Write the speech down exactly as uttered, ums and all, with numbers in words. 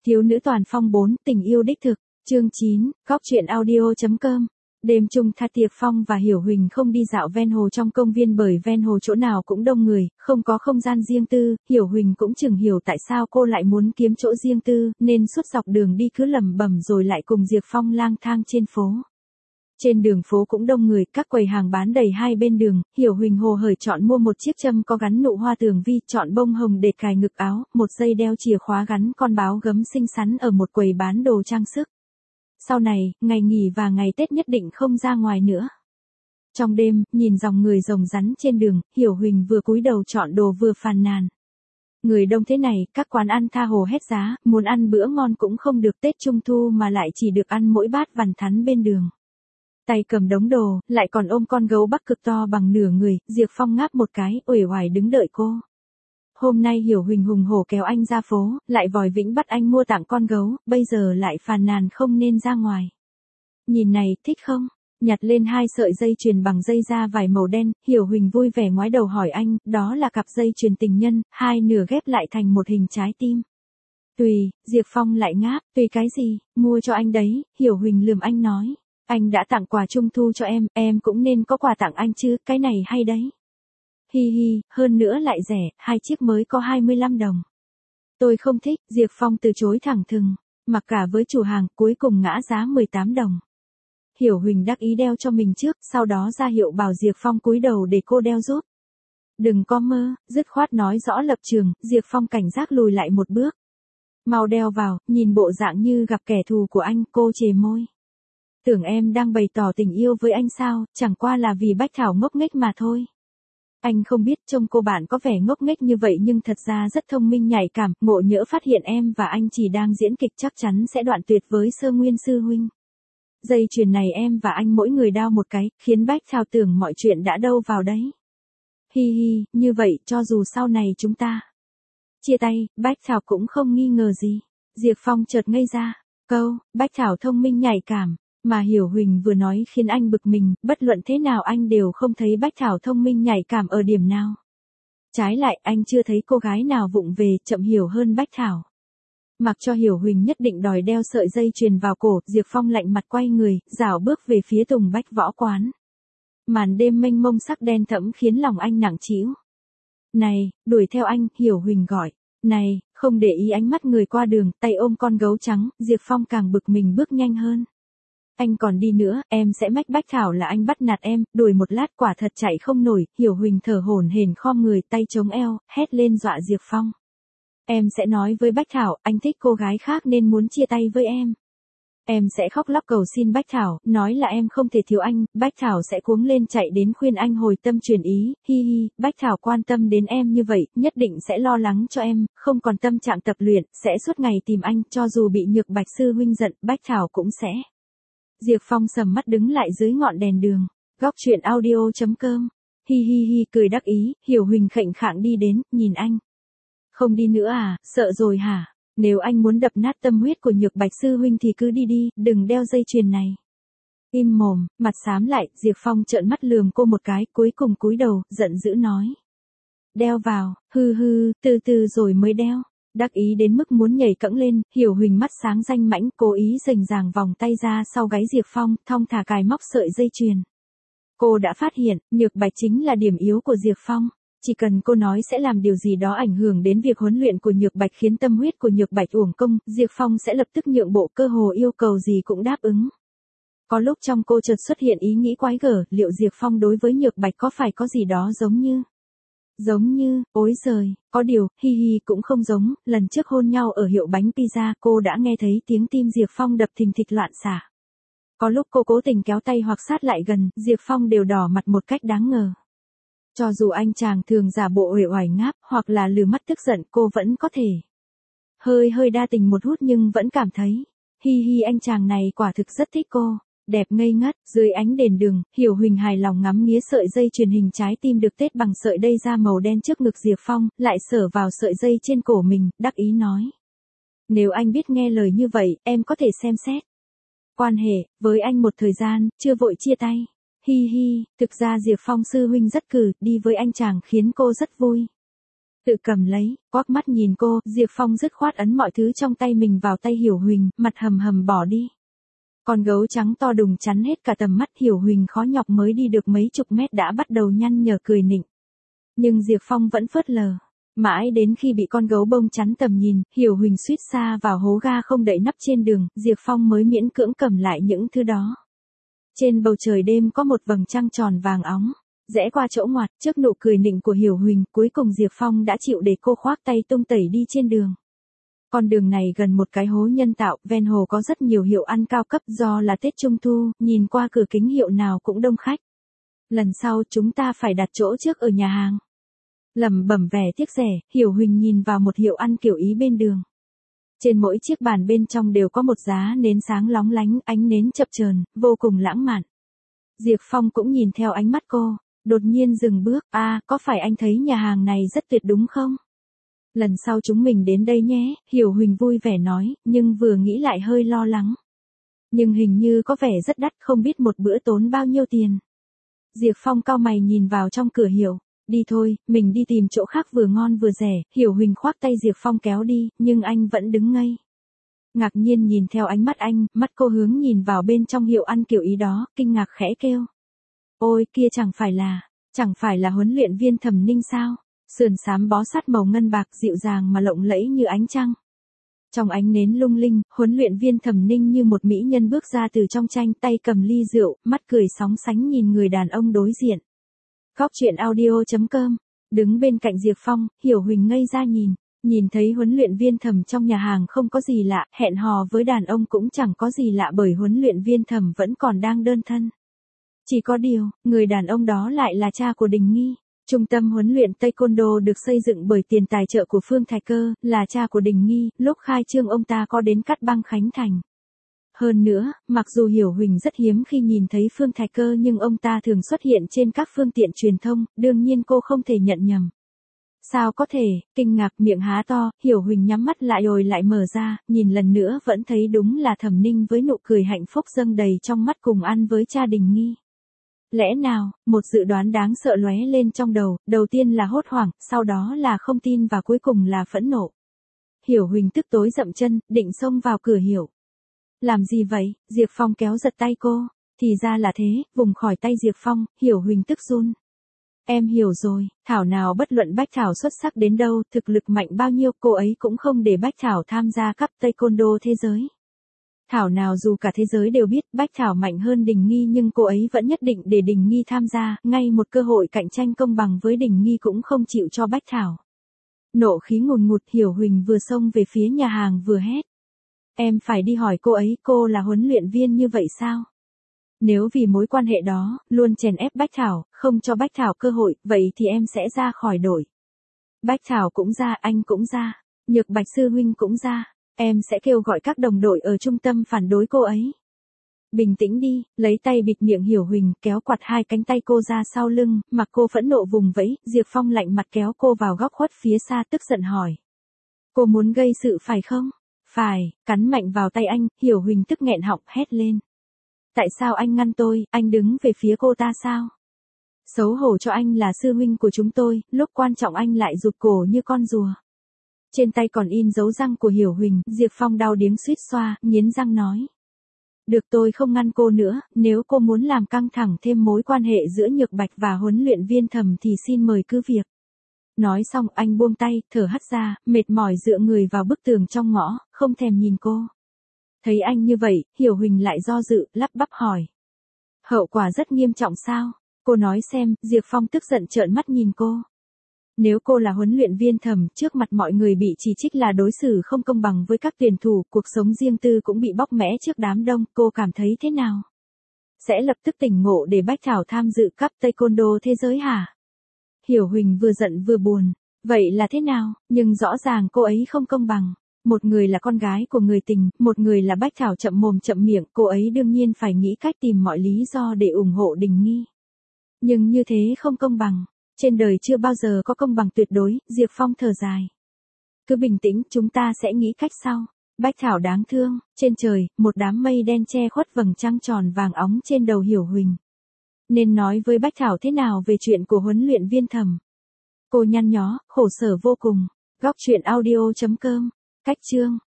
Thiếu nữ toàn phong bốn, tình yêu đích thực, chương chín, góc truyện audio.com. Đêm trung Tha Tiệp Phong và Hiểu Huỳnh không đi dạo ven hồ trong công viên bởi ven hồ chỗ nào cũng đông người, không có không gian riêng tư, Hiểu Huỳnh cũng chừng hiểu tại sao cô lại muốn kiếm chỗ riêng tư, nên suốt dọc đường đi cứ lẩm bẩm rồi lại cùng Diệp Phong lang thang trên phố. Trên đường phố cũng đông người, các quầy hàng bán đầy hai bên đường, Hiểu Huỳnh hồ hởi chọn mua một chiếc châm có gắn nụ hoa tường vi, chọn bông hồng để cài ngực áo, một dây đeo chìa khóa gắn con báo gấm xinh xắn ở một quầy bán đồ trang sức. Sau này, ngày nghỉ và ngày Tết nhất định không ra ngoài nữa. Trong đêm, nhìn dòng người rồng rắn trên đường, Hiểu Huỳnh vừa cúi đầu chọn đồ vừa phàn nàn. Người đông thế này, các quán ăn tha hồ hết giá, muốn ăn bữa ngon cũng không được, Tết Trung Thu mà lại chỉ được ăn mỗi bát vằn thắn bên đường. Tay cầm đống đồ, lại còn ôm con gấu Bắc cực to bằng nửa người, Diệp Phong ngáp một cái, uể oải đứng đợi cô. Hôm nay Hiểu Huỳnh hùng hổ kéo anh ra phố, lại vòi vĩnh bắt anh mua tặng con gấu, bây giờ lại phàn nàn không nên ra ngoài. Nhìn này, thích không? Nhặt lên hai sợi dây chuyền bằng dây da vải màu đen, Hiểu Huỳnh vui vẻ ngoái đầu hỏi anh, đó là cặp dây chuyền tình nhân, hai nửa ghép lại thành một hình trái tim. Tùy, Diệp Phong lại ngáp, tùy cái gì, mua cho anh đấy, Hiểu Huỳnh lườm anh nói. Anh đã tặng quà Trung Thu cho em, em cũng nên có quà tặng anh chứ, cái này hay đấy. Hi hi, hơn nữa lại rẻ, hai chiếc mới có hai mươi lăm đồng. Tôi không thích, Diệp Phong từ chối thẳng thừng, mặc cả với chủ hàng, cuối cùng ngã giá mười tám đồng. Hiểu Huỳnh đắc ý đeo cho mình trước, sau đó ra hiệu bảo Diệp Phong cúi đầu để cô đeo giúp. Đừng có mơ, dứt khoát nói rõ lập trường, Diệp Phong cảnh giác lùi lại một bước. Mau đeo vào, nhìn bộ dạng như gặp kẻ thù của anh, cô chề môi. Tưởng em đang bày tỏ tình yêu với anh sao, chẳng qua là vì Bách Thảo ngốc nghếch mà thôi. Anh không biết trông cô bạn có vẻ ngốc nghếch như vậy nhưng thật ra rất thông minh nhạy cảm, ngộ nhỡ phát hiện em và anh chỉ đang diễn kịch chắc chắn sẽ đoạn tuyệt với Sơ Nguyên sư huynh. Dây chuyền này em và anh mỗi người đao một cái, khiến Bách Thảo tưởng mọi chuyện đã đâu vào đấy. Hi hi, như vậy cho dù sau này chúng ta chia tay, Bách Thảo cũng không nghi ngờ gì. Diệp Phong chợt ngây ra, câu, Bách Thảo thông minh nhạy cảm. Mà Hiểu Huỳnh vừa nói khiến anh bực mình, bất luận thế nào anh đều không thấy Bách Thảo thông minh nhạy cảm ở điểm nào. Trái lại, anh chưa thấy cô gái nào vụng về, chậm hiểu hơn Bách Thảo. Mặc cho Hiểu Huỳnh nhất định đòi đeo sợi dây chuyền vào cổ, Diệp Phong lạnh mặt quay người, rảo bước về phía Tùng Bách Võ Quán. Màn đêm mênh mông sắc đen thẫm khiến lòng anh nặng trĩu. Này, đuổi theo anh, Hiểu Huỳnh gọi. Này, không để ý ánh mắt người qua đường, tay ôm con gấu trắng, Diệp Phong càng bực mình bước nhanh hơn. Anh còn đi nữa, em sẽ mách Bách Thảo là anh bắt nạt em, đuổi một lát quả thật chạy không nổi, Hiểu Huỳnh thở hổn hển khom người tay chống eo, hét lên dọa Diệp Phong. Em sẽ nói với Bách Thảo, anh thích cô gái khác nên muốn chia tay với em. Em sẽ khóc lóc cầu xin Bách Thảo, nói là em không thể thiếu anh, Bách Thảo sẽ cuống lên chạy đến khuyên anh hồi tâm chuyển ý, hi hi, Bách Thảo quan tâm đến em như vậy, nhất định sẽ lo lắng cho em, không còn tâm trạng tập luyện, sẽ suốt ngày tìm anh, cho dù bị Nhược Bạch sư huynh giận, Bách Thảo cũng sẽ. Diệp Phong sầm mắt đứng lại dưới ngọn đèn đường. Góc truyện audio.com. Hi hi hi cười đắc ý, Hiểu Huỳnh khệnh khạng đi đến, nhìn anh. Không đi nữa à, sợ rồi hả? Nếu anh muốn đập nát tâm huyết của Nhược Bạch sư huynh thì cứ đi đi, đừng đeo dây chuyền này. Im mồm, mặt xám lại, Diệp Phong trợn mắt lườm cô một cái, cuối cùng cúi đầu, giận dữ nói. Đeo vào, hư hư, từ từ rồi mới đeo. Đắc ý đến mức muốn nhảy cẫng lên, Hiểu Huỳnh mắt sáng danh mãnh, cố ý rành ràng vòng tay ra sau gáy Diệp Phong, thong thả cài móc sợi dây chuyền. Cô đã phát hiện, Nhược Bạch chính là điểm yếu của Diệp Phong. Chỉ cần cô nói sẽ làm điều gì đó ảnh hưởng đến việc huấn luyện của Nhược Bạch khiến tâm huyết của Nhược Bạch uổng công, Diệp Phong sẽ lập tức nhượng bộ, cơ hồ yêu cầu gì cũng đáp ứng. Có lúc trong cô chợt xuất hiện ý nghĩ quái gở, liệu Diệp Phong đối với Nhược Bạch có phải có gì đó giống như... Giống như, ối giời, có điều, hi hi cũng không giống, lần trước hôn nhau ở hiệu bánh pizza cô đã nghe thấy tiếng tim Diệp Phong đập thình thịch loạn xạ. Có lúc cô cố tình kéo tay hoặc sát lại gần, Diệp Phong đều đỏ mặt một cách đáng ngờ. Cho dù anh chàng thường giả bộ uể oải ngáp, hoặc là lừ mắt tức giận, cô vẫn có thể hơi hơi đa tình một hút nhưng vẫn cảm thấy, hi hi anh chàng này quả thực rất thích cô. Đẹp ngây ngất, dưới ánh đèn đường, Hiểu Huỳnh hài lòng ngắm nghía sợi dây chuyền hình trái tim được tết bằng sợi dây da màu đen trước ngực Diệp Phong, lại sờ vào sợi dây trên cổ mình, đắc ý nói. Nếu anh biết nghe lời như vậy, em có thể xem xét quan hệ với anh một thời gian, chưa vội chia tay. Hi hi, thực ra Diệp Phong sư huynh rất cừ, đi với anh chàng khiến cô rất vui. Tự cầm lấy, quắc mắt nhìn cô, Diệp Phong dứt khoát ấn mọi thứ trong tay mình vào tay Hiểu Huỳnh, mặt hầm hầm bỏ đi. Con gấu trắng to đùng chắn hết cả tầm mắt, Hiểu Huỳnh khó nhọc mới đi được mấy chục mét đã bắt đầu nhăn nhở cười nịnh. Nhưng Diệp Phong vẫn phớt lờ. Mãi đến khi bị con gấu bông chắn tầm nhìn, Hiểu Huỳnh suýt xa vào hố ga không đậy nắp trên đường, Diệp Phong mới miễn cưỡng cầm lại những thứ đó. Trên bầu trời đêm có một vầng trăng tròn vàng óng. Rẽ qua chỗ ngoặt, trước nụ cười nịnh của Hiểu Huỳnh, cuối cùng Diệp Phong đã chịu để cô khoác tay tung tẩy đi trên đường. Con đường này gần một cái hố nhân tạo, ven hồ có rất nhiều hiệu ăn cao cấp, do là Tết Trung Thu, nhìn qua cửa kính hiệu nào cũng đông khách. Lần sau chúng ta phải đặt chỗ trước ở nhà hàng. Lẩm bẩm vẻ tiếc rẻ, Hiểu Huỳnh nhìn vào một hiệu ăn kiểu Ý bên đường. Trên mỗi chiếc bàn bên trong đều có một giá nến sáng lóng lánh, ánh nến chập chờn, vô cùng lãng mạn. Diệp Phong cũng nhìn theo ánh mắt cô, đột nhiên dừng bước, a, à, có phải anh thấy nhà hàng này rất tuyệt đúng không? Lần sau chúng mình đến đây nhé, Hiểu Huỳnh vui vẻ nói, nhưng vừa nghĩ lại hơi lo lắng. Nhưng hình như có vẻ rất đắt, không biết một bữa tốn bao nhiêu tiền. Diệp Phong cau mày nhìn vào trong cửa hiệu, đi thôi, mình đi tìm chỗ khác vừa ngon vừa rẻ, Hiểu Huỳnh khoác tay Diệp Phong kéo đi, nhưng anh vẫn đứng ngây. Ngạc nhiên nhìn theo ánh mắt anh, mắt cô hướng nhìn vào bên trong hiệu ăn kiểu Ý đó, kinh ngạc khẽ kêu. Ôi, kia chẳng phải là, chẳng phải là huấn luyện viên Thẩm Ninh sao? Sườn xám bó sát màu ngân bạc dịu dàng mà lộng lẫy như ánh trăng. Trong ánh nến lung linh, huấn luyện viên Thẩm Ninh như một mỹ nhân bước ra từ trong tranh, tay cầm ly rượu, mắt cười sóng sánh nhìn người đàn ông đối diện. Góc truyện audio chấm com, đứng bên cạnh Diệp Phong, Hiểu Huỳnh ngây ra nhìn, nhìn thấy huấn luyện viên Thẩm trong nhà hàng không có gì lạ, hẹn hò với đàn ông cũng chẳng có gì lạ bởi huấn luyện viên Thẩm vẫn còn đang đơn thân. Chỉ có điều, người đàn ông đó lại là cha của Đình Nghi. Trung tâm huấn luyện Taekwondo được xây dựng bởi tiền tài trợ của Phương Thái Cơ, là cha của Đình Nghi, lúc khai trương ông ta có đến Cát Băng Khánh Thành. Hơn nữa, mặc dù Hiểu Huỳnh rất hiếm khi nhìn thấy Phương Thái Cơ nhưng ông ta thường xuất hiện trên các phương tiện truyền thông, đương nhiên cô không thể nhận nhầm. Sao có thể, kinh ngạc miệng há to, Hiểu Huỳnh nhắm mắt lại rồi lại mở ra, nhìn lần nữa vẫn thấy đúng là Thẩm Ninh với nụ cười hạnh phúc dâng đầy trong mắt cùng ăn với cha Đình Nghi. Lẽ nào, một dự đoán đáng sợ lóe lên trong đầu, đầu tiên là hốt hoảng, sau đó là không tin và cuối cùng là phẫn nộ. Hiểu Huỳnh tức tối dậm chân, định xông vào cửa hiệu. Làm gì vậy? Diệp Phong kéo giật tay cô. Thì ra là thế, vùng khỏi tay Diệp Phong, Hiểu Huỳnh tức run. Em hiểu rồi, thảo nào bất luận Bách Thảo xuất sắc đến đâu, thực lực mạnh bao nhiêu, cô ấy cũng không để Bách Thảo tham gia cấp Taekwondo thế giới. Thảo nào dù cả thế giới đều biết Bách Thảo mạnh hơn Đình Nghi nhưng cô ấy vẫn nhất định để Đình Nghi tham gia, ngay một cơ hội cạnh tranh công bằng với Đình Nghi cũng không chịu cho Bách Thảo. Nộ khí ngùn ngụt, Hiểu Huỳnh vừa xông về phía nhà hàng vừa hét. Em phải đi hỏi cô ấy, cô là huấn luyện viên như vậy sao? Nếu vì mối quan hệ đó, luôn chèn ép Bách Thảo, không cho Bách Thảo cơ hội, vậy thì em sẽ ra khỏi đội. Bách Thảo cũng ra, anh cũng ra, Nhược Bạch sư huynh cũng ra. Em sẽ kêu gọi các đồng đội ở trung tâm phản đối cô ấy. Bình tĩnh đi, lấy tay bịt miệng Hiểu Huỳnh, kéo quạt hai cánh tay cô ra sau lưng, mặc cô phẫn nộ vùng vẫy, Diệp Phong lạnh mặt kéo cô vào góc khuất phía xa tức giận hỏi. Cô muốn gây sự phải không? Phải, cắn mạnh vào tay anh, Hiểu Huỳnh tức nghẹn họng hét lên. Tại sao anh ngăn tôi, anh đứng về phía cô ta sao? Xấu hổ cho anh là sư huynh của chúng tôi, lúc quan trọng anh lại rụt cổ như con rùa. Trên tay còn in dấu răng của Hiểu Huỳnh, Diệp Phong đau điếng suýt xoa, nghiến răng nói. Được, tôi không ngăn cô nữa, nếu cô muốn làm căng thẳng thêm mối quan hệ giữa Nhược Bạch và huấn luyện viên Thẩm thì xin mời cứ việc. Nói xong anh buông tay, thở hắt ra, mệt mỏi dựa người vào bức tường trong ngõ, không thèm nhìn cô. Thấy anh như vậy, Hiểu Huỳnh lại do dự, lắp bắp hỏi. Hậu quả rất nghiêm trọng sao? Cô nói xem, Diệp Phong tức giận trợn mắt nhìn cô. Nếu cô là huấn luyện viên Thẩm, trước mặt mọi người bị chỉ trích là đối xử không công bằng với các tuyển thủ, cuộc sống riêng tư cũng bị bóc mẽ trước đám đông, cô cảm thấy thế nào? Sẽ lập tức tỉnh ngộ để Bách Thảo tham dự cấp Taekwondo thế giới hả? Hiểu Huỳnh vừa giận vừa buồn. Vậy là thế nào? Nhưng rõ ràng cô ấy không công bằng. Một người là con gái của người tình, một người là Bách Thảo chậm mồm chậm miệng, cô ấy đương nhiên phải nghĩ cách tìm mọi lý do để ủng hộ Đình Nghi. Nhưng như thế không công bằng. Trên đời chưa bao giờ có công bằng tuyệt đối, Diệp Phong thở dài. Cứ bình tĩnh, chúng ta sẽ nghĩ cách sau. Bách Thảo đáng thương, trên trời, một đám mây đen che khuất vầng trăng tròn vàng óng trên đầu Hiểu Huỳnh. Nên nói với Bách Thảo thế nào về chuyện của huấn luyện viên Thẩm? Cô nhăn nhó, khổ sở vô cùng. Góc truyện audio chấm com. Cách chương.